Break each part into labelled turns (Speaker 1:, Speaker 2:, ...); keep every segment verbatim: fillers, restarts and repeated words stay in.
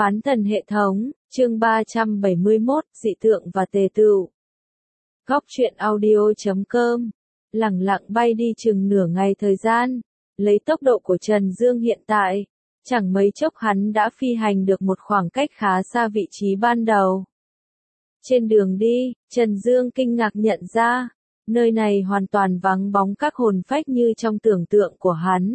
Speaker 1: Phán thần hệ thống, chương ba trăm bảy mươi mốt, dị tượng và tề tựu. Góc truyện audio chấm com, lẳng lặng bay đi chừng nửa ngày thời gian, lấy tốc độ của Trần Dương hiện tại, chẳng mấy chốc hắn đã phi hành được một khoảng cách khá xa vị trí ban đầu. Trên đường đi, Trần Dương kinh ngạc nhận ra, nơi này hoàn toàn vắng bóng các hồn phách như trong tưởng tượng của hắn.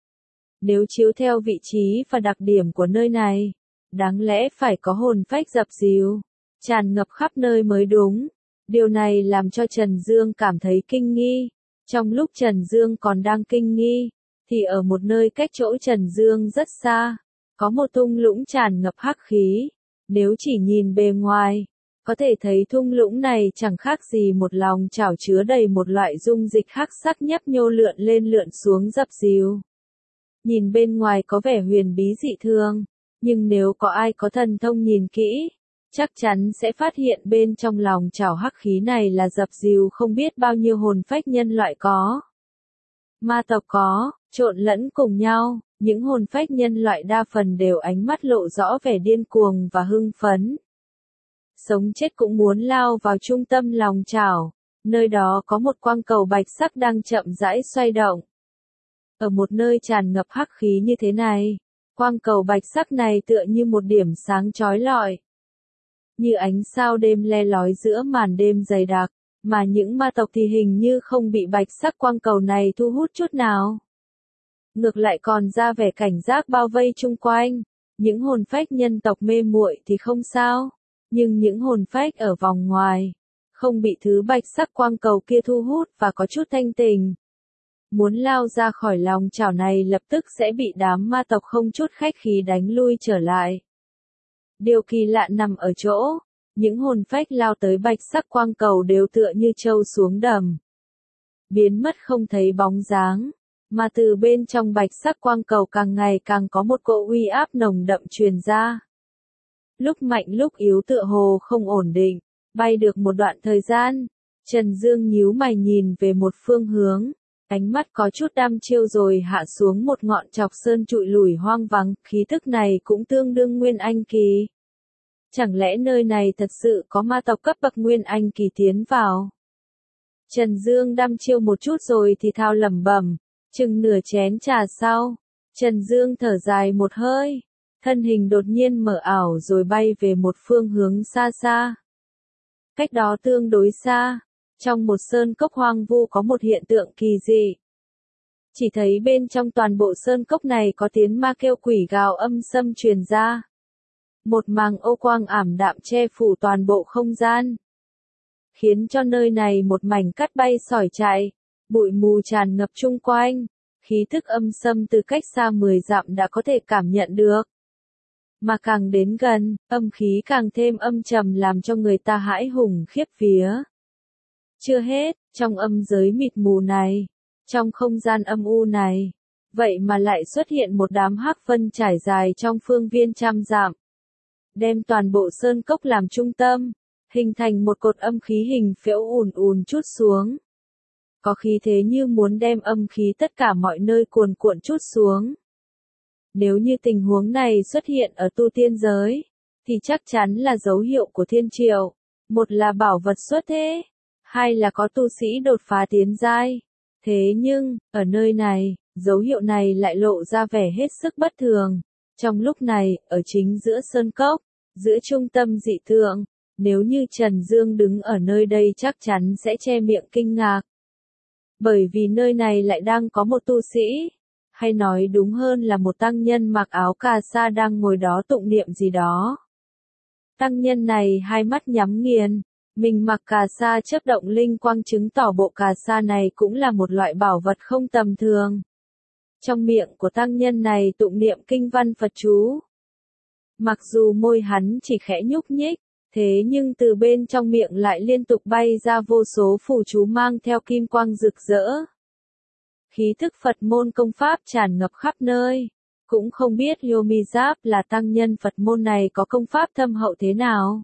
Speaker 1: Nếu chiếu theo vị trí và đặc điểm của nơi này, đáng lẽ phải có hồn phách dập dìu, tràn ngập khắp nơi mới đúng. Điều này làm cho Trần Dương cảm thấy kinh nghi. Trong lúc Trần Dương còn đang kinh nghi, thì ở một nơi cách chỗ Trần Dương rất xa, có một thung lũng tràn ngập hắc khí. Nếu chỉ nhìn bề ngoài, có thể thấy thung lũng này chẳng khác gì một lòng chảo chứa đầy một loại dung dịch hắc sắc nhấp nhô lượn lên lượn xuống dập dìu. Nhìn bên ngoài có vẻ huyền bí dị thường, nhưng nếu có ai có thần thông nhìn kỹ, chắc chắn sẽ phát hiện bên trong lòng chảo hắc khí này là dập dìu không biết bao nhiêu hồn phách nhân loại có. Ma tộc có, trộn lẫn cùng nhau, những hồn phách nhân loại đa phần đều ánh mắt lộ rõ vẻ điên cuồng và hưng phấn. Sống chết cũng muốn lao vào trung tâm lòng chảo, nơi đó có một quang cầu bạch sắc đang chậm rãi xoay động. Ở một nơi tràn ngập hắc khí như thế này, quang cầu bạch sắc này tựa như một điểm sáng chói lọi. Như ánh sao đêm le lói giữa màn đêm dày đặc, mà những ma tộc thì hình như không bị bạch sắc quang cầu này thu hút chút nào. Ngược lại còn ra vẻ cảnh giác bao vây chung quanh, những hồn phách nhân tộc mê muội thì không sao, nhưng những hồn phách ở vòng ngoài, không bị thứ bạch sắc quang cầu kia thu hút và có chút thanh tình. Muốn lao ra khỏi lòng chảo này lập tức sẽ bị đám ma tộc không chút khách khí đánh lui trở lại. Điều kỳ lạ nằm ở chỗ, những hồn phách lao tới bạch sắc quang cầu đều tựa như trâu xuống đầm. Biến mất không thấy bóng dáng, mà từ bên trong bạch sắc quang cầu càng ngày càng có một cỗ uy áp nồng đậm truyền ra. Lúc mạnh lúc yếu tựa hồ không ổn định, bay được một đoạn thời gian, Trần Dương nhíu mày nhìn về một phương hướng. Ánh mắt có chút đăm chiêu rồi hạ xuống một ngọn chọc sơn trụi lủi hoang vắng, khí tức này cũng tương đương Nguyên Anh Kỳ. Chẳng lẽ nơi này thật sự có ma tộc cấp bậc Nguyên Anh Kỳ tiến vào? Trần Dương đăm chiêu một chút rồi thì thao lẩm bẩm, chừng nửa chén trà sau, Trần Dương thở dài một hơi, thân hình đột nhiên mở ảo rồi bay về một phương hướng xa xa. Cách đó tương đối xa, trong một sơn cốc hoang vu có một hiện tượng kỳ dị. Chỉ thấy bên trong toàn bộ sơn cốc này có tiếng ma kêu quỷ gào âm xâm truyền ra. Một màng ô quang ảm đạm che phủ toàn bộ không gian, khiến cho nơi này một mảnh cát bay sỏi chạy, bụi mù tràn ngập chung quanh, khí thức âm xâm từ cách xa mười dặm đã có thể cảm nhận được. Mà càng đến gần, âm khí càng thêm âm trầm làm cho người ta hãi hùng khiếp vía. Chưa hết, trong âm giới mịt mù này, trong không gian âm u này, vậy mà lại xuất hiện một đám hắc vân trải dài trong phương viên trăm dặm, đem toàn bộ sơn cốc làm trung tâm, hình thành một cột âm khí hình phễu ùn ùn trút xuống. Có khí thế như muốn đem âm khí tất cả mọi nơi cuồn cuộn trút xuống. Nếu như tình huống này xuất hiện ở tu tiên giới, thì chắc chắn là dấu hiệu của thiên triệu, một là bảo vật xuất thế, hai là có tu sĩ đột phá tiến giai. Thế nhưng, ở nơi này, dấu hiệu này lại lộ ra vẻ hết sức bất thường. Trong lúc này, ở chính giữa sơn cốc, giữa trung tâm dị tượng, nếu như Trần Dương đứng ở nơi đây chắc chắn sẽ che miệng kinh ngạc. Bởi vì nơi này lại đang có một tu sĩ, hay nói đúng hơn là một tăng nhân mặc áo cà sa đang ngồi đó tụng niệm gì đó. Tăng nhân này hai mắt nhắm nghiền. Mình mặc cà sa chớp động linh quang chứng tỏ bộ cà sa này cũng là một loại bảo vật không tầm thường. Trong miệng của tăng nhân này tụng niệm kinh văn Phật chú. Mặc dù môi hắn chỉ khẽ nhúc nhích, thế nhưng từ bên trong miệng lại liên tục bay ra vô số phù chú mang theo kim quang rực rỡ. Khí thức Phật môn công pháp tràn ngập khắp nơi. Cũng không biết Yomi Giáp là tăng nhân Phật môn này có công pháp thâm hậu thế nào.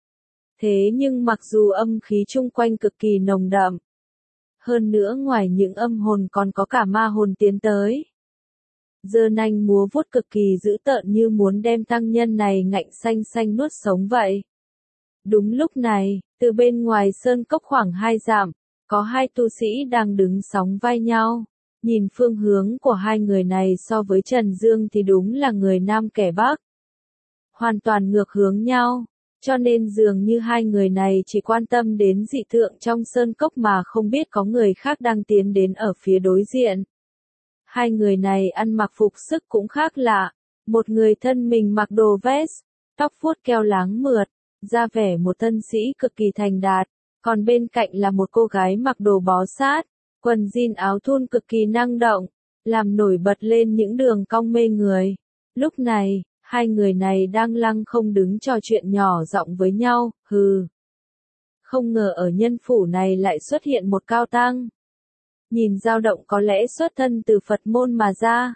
Speaker 1: Thế nhưng mặc dù âm khí chung quanh cực kỳ nồng đậm, hơn nữa ngoài những âm hồn còn có cả ma hồn tiến tới. giơ nanh múa vuốt cực kỳ dữ tợn như muốn đem tăng nhân này ngạnh xanh xanh nuốt sống vậy. Đúng lúc này, từ bên ngoài sơn cốc khoảng hai dặm, có hai tu sĩ đang đứng sóng vai nhau. Nhìn phương hướng của hai người này so với Trần Dương thì đúng là người Nam kẻ Bắc. Hoàn toàn ngược hướng nhau, cho nên dường như hai người này chỉ quan tâm đến dị tượng trong sơn cốc mà không biết có người khác đang tiến đến ở phía đối diện. Hai người này ăn mặc phục sức cũng khác lạ, một người thân mình mặc đồ vest, tóc vuốt keo láng mượt, ra vẻ một tân sĩ cực kỳ thành đạt, còn bên cạnh là một cô gái mặc đồ bó sát, quần jean áo thun cực kỳ năng động, làm nổi bật lên những đường cong mê người. Lúc này, hai người này đang lăng không đứng trò chuyện nhỏ giọng với nhau, hừ. Không ngờ ở nhân phủ này lại xuất hiện một cao tăng. Nhìn dao động có lẽ xuất thân từ Phật môn mà ra.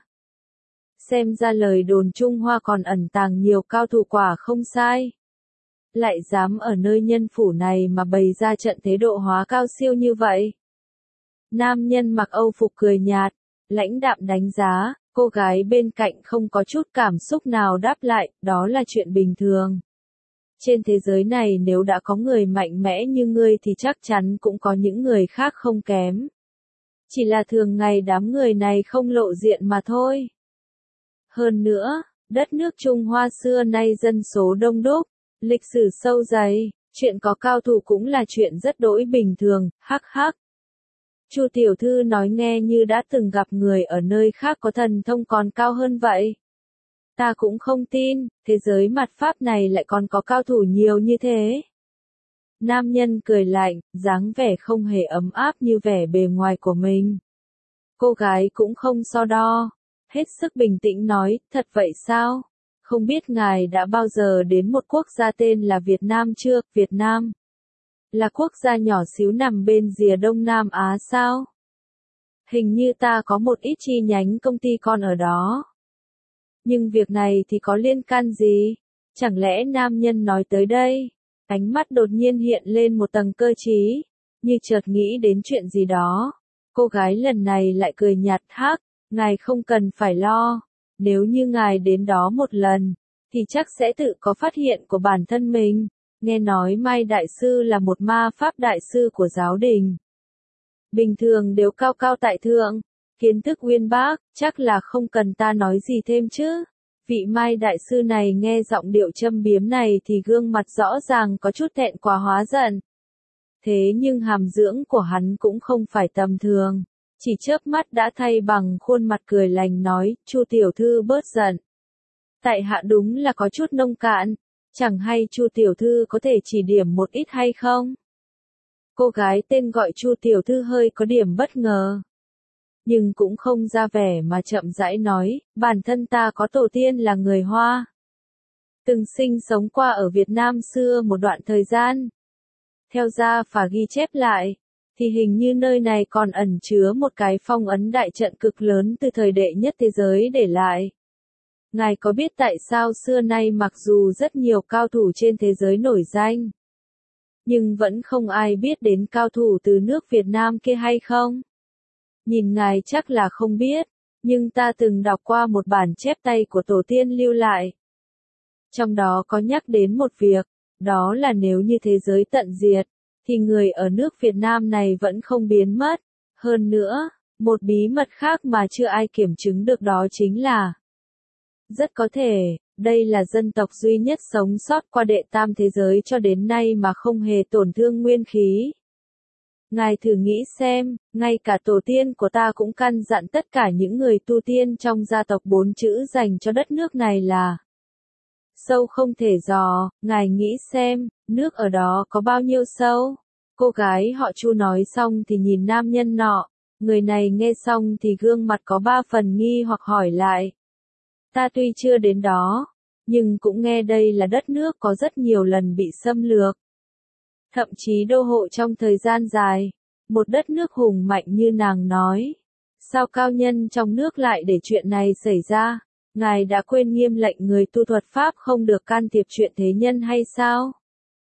Speaker 1: Xem ra lời đồn Trung Hoa còn ẩn tàng nhiều cao thủ quả không sai. Lại dám ở nơi nhân phủ này mà bày ra trận thế độ hóa cao siêu như vậy. Nam nhân mặc Âu phục cười nhạt, lãnh đạm đánh giá, cô gái bên cạnh không có chút cảm xúc nào đáp lại, đó là chuyện bình thường. Trên thế giới này nếu đã có người mạnh mẽ như ngươi thì chắc chắn cũng có những người khác không kém. Chỉ là thường ngày đám người này không lộ diện mà thôi. Hơn nữa, đất nước Trung Hoa xưa nay dân số đông đúc, lịch sử sâu dày, chuyện có cao thủ cũng là chuyện rất đỗi bình thường, hắc hắc. Chu tiểu thư nói nghe như đã từng gặp người ở nơi khác có thần thông còn cao hơn vậy. Ta cũng không tin, thế giới mặt pháp này lại còn có cao thủ nhiều như thế. Nam nhân cười lạnh, dáng vẻ không hề ấm áp như vẻ bề ngoài của mình. Cô gái cũng không so đo, hết sức bình tĩnh nói, thật vậy sao? Không biết ngài đã bao giờ đến một quốc gia tên là Việt Nam chưa? Việt Nam là quốc gia nhỏ xíu nằm bên rìa Đông Nam Á sao? Hình như ta có một ít chi nhánh công ty con ở đó. Nhưng việc này thì có liên can gì? Chẳng lẽ nam nhân nói tới đây? Ánh mắt đột nhiên hiện lên một tầng cơ trí, như chợt nghĩ đến chuyện gì đó. Cô gái lần này lại cười nhạt hắc, ngài không cần phải lo. Nếu như ngài đến đó một lần, thì chắc sẽ tự có phát hiện của bản thân mình. Nghe nói Mai Đại Sư là một ma pháp đại sư của giáo đình. Bình thường đều cao cao tại thượng, kiến thức uyên bác, chắc là không cần ta nói gì thêm chứ. Vị Mai Đại Sư này nghe giọng điệu châm biếm này thì gương mặt rõ ràng có chút thẹn quá hóa giận. Thế nhưng hàm dưỡng của hắn cũng không phải tầm thường. Chỉ chớp mắt đã thay bằng khuôn mặt cười lành nói, Chu tiểu thư bớt giận. Tại hạ đúng là có chút nông cạn, chẳng hay Chu tiểu thư có thể chỉ điểm một ít hay không? Cô gái tên gọi Chu tiểu thư hơi có điểm bất ngờ. Nhưng cũng không ra vẻ mà chậm rãi nói, bản thân ta có tổ tiên là người Hoa. Từng sinh sống qua ở Việt Nam xưa một đoạn thời gian. Theo gia phả ghi chép lại, thì hình như nơi này còn ẩn chứa một cái phong ấn đại trận cực lớn từ thời đệ nhất thế giới để lại. Ngài có biết tại sao xưa nay mặc dù rất nhiều cao thủ trên thế giới nổi danh, nhưng vẫn không ai biết đến cao thủ từ nước Việt Nam kia hay không? Nhìn ngài chắc là không biết, nhưng ta từng đọc qua một bản chép tay của tổ tiên lưu lại. Trong đó có nhắc đến một việc, đó là nếu như thế giới tận diệt, thì người ở nước Việt Nam này vẫn không biến mất. Hơn nữa, một bí mật khác mà chưa ai kiểm chứng được đó chính là rất có thể, đây là dân tộc duy nhất sống sót qua đệ tam thế giới cho đến nay mà không hề tổn thương nguyên khí. Ngài thử nghĩ xem, ngay cả tổ tiên của ta cũng căn dặn tất cả những người tu tiên trong gia tộc bốn chữ dành cho đất nước này là sâu không thể dò, ngài nghĩ xem, nước ở đó có bao nhiêu sâu? Cô gái họ Chu nói xong thì nhìn nam nhân nọ, người này nghe xong thì gương mặt có ba phần nghi hoặc hỏi lại. Ta tuy chưa đến đó, nhưng cũng nghe đây là đất nước có rất nhiều lần bị xâm lược. Thậm chí đô hộ trong thời gian dài, một đất nước hùng mạnh như nàng nói. Sao cao nhân trong nước lại để chuyện này xảy ra? Ngài đã quên nghiêm lệnh người tu thuật pháp không được can thiệp chuyện thế nhân hay sao?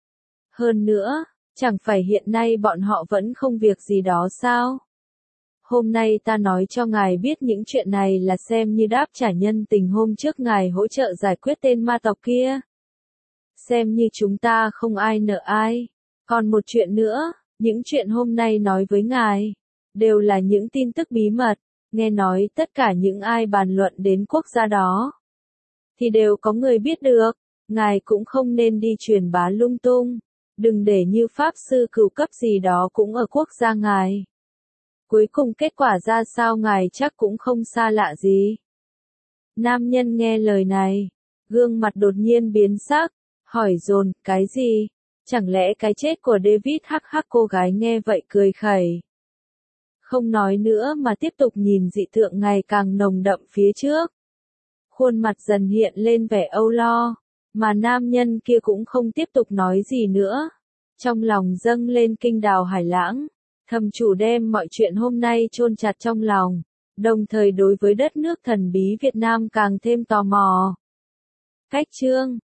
Speaker 1: Hơn nữa, chẳng phải hiện nay bọn họ vẫn không việc gì đó sao? Hôm nay ta nói cho ngài biết những chuyện này là xem như đáp trả nhân tình hôm trước ngài hỗ trợ giải quyết tên ma tộc kia. Xem như chúng ta không ai nợ ai. Còn một chuyện nữa, những chuyện hôm nay nói với ngài, đều là những tin tức bí mật, nghe nói tất cả những ai bàn luận đến quốc gia đó, thì đều có người biết được, ngài cũng không nên đi truyền bá lung tung, đừng để như pháp sư cửu cấp gì đó cũng ở quốc gia ngài. Cuối cùng kết quả ra sao ngài chắc cũng không xa lạ gì. Nam nhân nghe lời này, gương mặt đột nhiên biến sắc, hỏi dồn, cái gì? Chẳng lẽ cái chết của David hắc hắc cô gái nghe vậy cười khẩy. Không nói nữa mà tiếp tục nhìn dị tượng ngày càng nồng đậm phía trước. Khuôn mặt dần hiện lên vẻ âu lo, mà nam nhân kia cũng không tiếp tục nói gì nữa. Trong lòng dâng lên kinh đào hải lãng, thầm chủ đem mọi chuyện hôm nay chôn chặt trong lòng, đồng thời đối với đất nước thần bí Việt Nam càng thêm tò mò. Cách chương